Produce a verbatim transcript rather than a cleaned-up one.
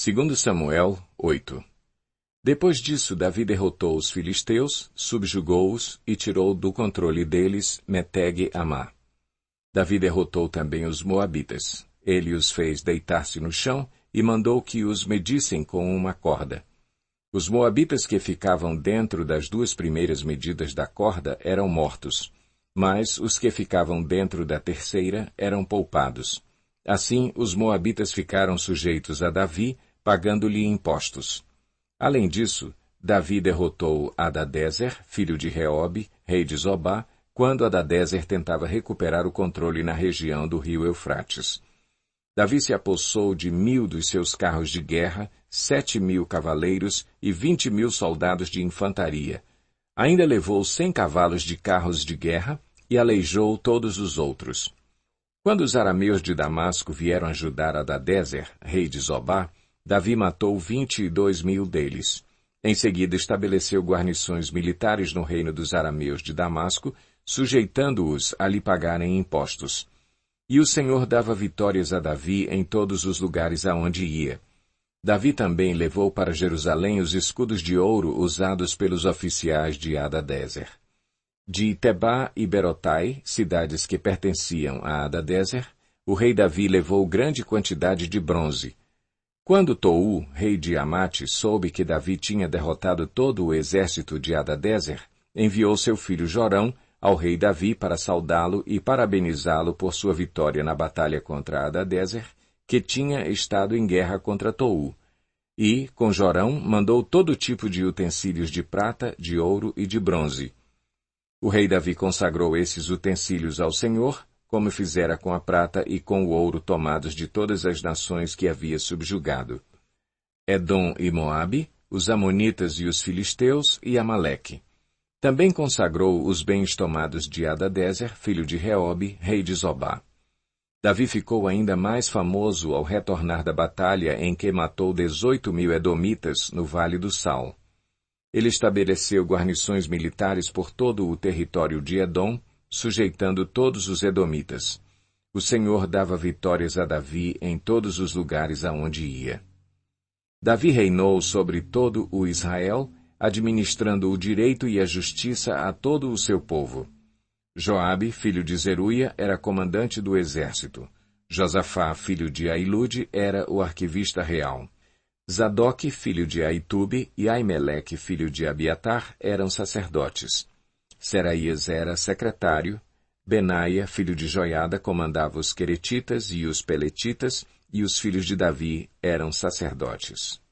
Segundo Samuel, oito. Depois disso, Davi derrotou os filisteus, subjugou-os e tirou do controle deles Meteg Amá. Davi derrotou também os moabitas. Ele os fez deitar-se no chão e mandou que os medissem com uma corda. Os moabitas que ficavam dentro das duas primeiras medidas da corda eram mortos, mas os que ficavam dentro da terceira eram poupados. Assim, os moabitas ficaram sujeitos a Davi, pagando-lhe impostos. Além disso, Davi derrotou Adadézer, filho de Reobe, rei de Zobá, quando Adadézer tentava recuperar o controle na região do rio Eufrates. Davi se apossou de mil dos seus carros de guerra, sete mil cavaleiros e vinte mil soldados de infantaria. Ainda levou cem cavalos de carros de guerra e aleijou todos os outros. Quando os arameus de Damasco vieram ajudar Adadézer, rei de Zobá, Davi matou vinte e dois mil deles. Em seguida estabeleceu guarnições militares no reino dos arameus de Damasco, sujeitando-os a lhe pagarem impostos. E o Senhor dava vitórias a Davi em todos os lugares aonde ia. Davi também levou para Jerusalém os escudos de ouro usados pelos oficiais de Adadézer. De Tebá e Berotai, cidades que pertenciam a Adadézer, o rei Davi levou grande quantidade de bronze. Quando Tou, rei de Amate, soube que Davi tinha derrotado todo o exército de Adadézer, enviou seu filho Jorão ao rei Davi para saudá-lo e parabenizá-lo por sua vitória na batalha contra Adadézer, que tinha estado em guerra contra Tou. E, com Jorão, mandou todo tipo de utensílios de prata, de ouro e de bronze. O rei Davi consagrou esses utensílios ao Senhor, como fizera com a prata e com o ouro tomados de todas as nações que havia subjugado. Edom e Moabe, os amonitas e os filisteus e Amaleque. Também consagrou os bens tomados de Adadézer, filho de Reobe, rei de Zobá. Davi ficou ainda mais famoso ao retornar da batalha em que matou dezoito mil edomitas no Vale do Sal. Ele estabeleceu guarnições militares por todo o território de Edom, sujeitando todos os edomitas. O Senhor dava vitórias a Davi em todos os lugares aonde ia. Davi reinou sobre todo o Israel, administrando o direito e a justiça a todo o seu povo. Joabe, filho de Zeruia, era comandante do exército. Josafá, filho de Ailude, era o arquivista real. Zadok, filho de Aitube, e Aimeleque, filho de Abiatar, eram sacerdotes. Seraías era secretário. Benaia, filho de Joiada, comandava os queretitas e os peletitas, e os filhos de Davi eram sacerdotes.